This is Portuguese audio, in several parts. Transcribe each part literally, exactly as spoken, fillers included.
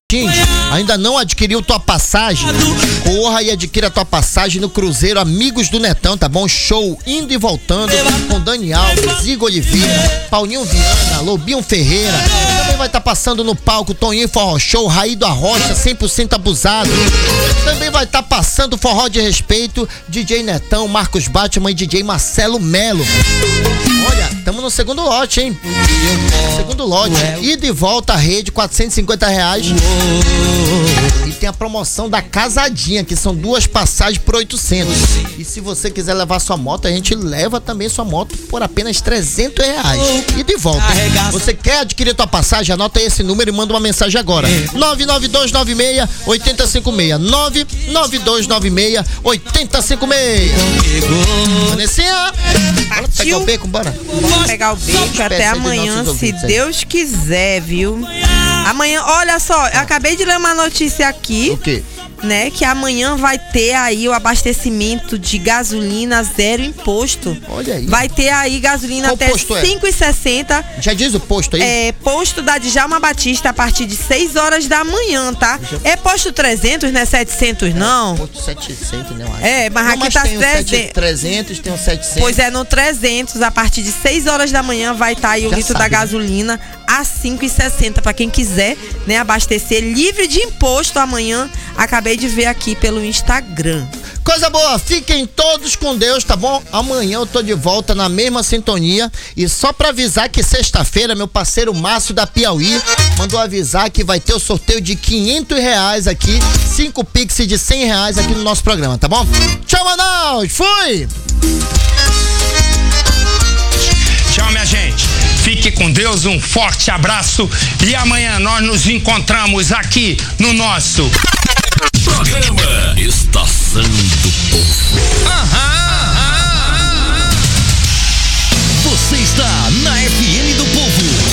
Ainda não adquiriu tua passagem? Corra e adquira tua passagem no Cruzeiro Amigos do Netão, tá bom? Show indo e voltando com Dani Alves, Igor Oliveira, Paulinho Viana, Lobinho Ferreira. Também vai estar tá passando no palco Toninho Forró Show, Raí do Arrocha, cem por cento abusado. Também vai estar tá passando Forró de Respeito, D J Netão, Marcos Batman e D J Marcelo Melo. Olha, estamos no segundo lote, hein? Segundo lote. Ida e volta à rede, quatrocentos e cinquenta reais. E tem a promoção da Casadinha, que são duas passagens por oitocentos. E se você quiser levar sua moto, a gente leva também sua moto por apenas trezentos reais. E de volta. Você quer adquirir tua passagem? Anota esse número e manda uma mensagem agora. nove nove dois nove seis, oito zero cinco seis. nove nove dois nove seis, oito zero cinco seis. Vanessinha, bora pegar o bacon, bora. Vamos pegar o bacon até amanhã, se Deus quiser, viu? Amanhã, olha só, eu acabei de ler uma notícia aqui. O quê? Né, que amanhã vai ter aí o abastecimento de gasolina zero imposto. Olha aí. Vai ter aí gasolina Qual até posto é? cinco e sessenta. Já diz o posto aí? É, posto da Djalma Batista a partir de seis horas da manhã, tá? É posto trezentos, não é setecentos não? É, posto setecentos, não acho. É, mas não, aqui mas tá tem trezentos. trezentos, tem um setecentos. Pois é, no trezentos, a partir de seis horas da manhã vai estar tá aí o Já litro sabe, da gasolina a cinco e sessenta para quem quiser, né, abastecer livre de imposto amanhã. Acabei de ver aqui pelo Instagram. Coisa boa, fiquem todos com Deus, tá bom? Amanhã eu tô de volta na mesma sintonia. E só pra avisar que sexta-feira, meu parceiro Márcio da Piauí mandou avisar que vai ter o sorteio de quinhentos reais aqui, cinco pix de cem reais aqui no nosso programa, tá bom? Tchau, Manaus, fui! Tchau, minha gente. Fique com Deus, um forte abraço e amanhã nós nos encontramos aqui no nosso programa Estação do Povo. Aham, aham. Você está na F M do Povo.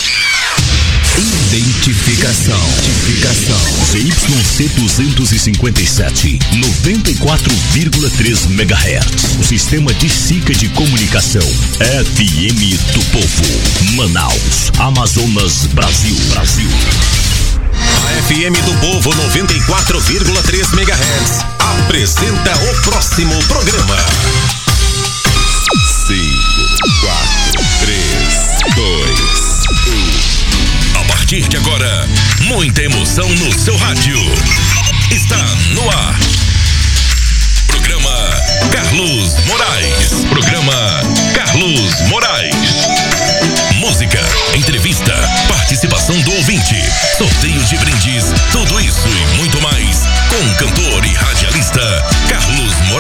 Identificação. Identificação. Z Y C duzentos e cinquenta e sete, noventa e quatro vírgula três megahertz. O sistema de SICA de comunicação. F M do Povo. Manaus, Amazonas, Brasil. Brasil. A F M do Povo noventa e quatro vírgula três megahertz apresenta o próximo programa. cinco, quatro, três, dois, um. A partir de agora, muita emoção no seu rádio. Está no ar. Programa Carlos Moraes. Programa Carlos Moraes. Música, entrevista, participação do ouvinte, sorteios de brindes, tudo isso e muito mais com o cantor e radialista Carlos Moraes.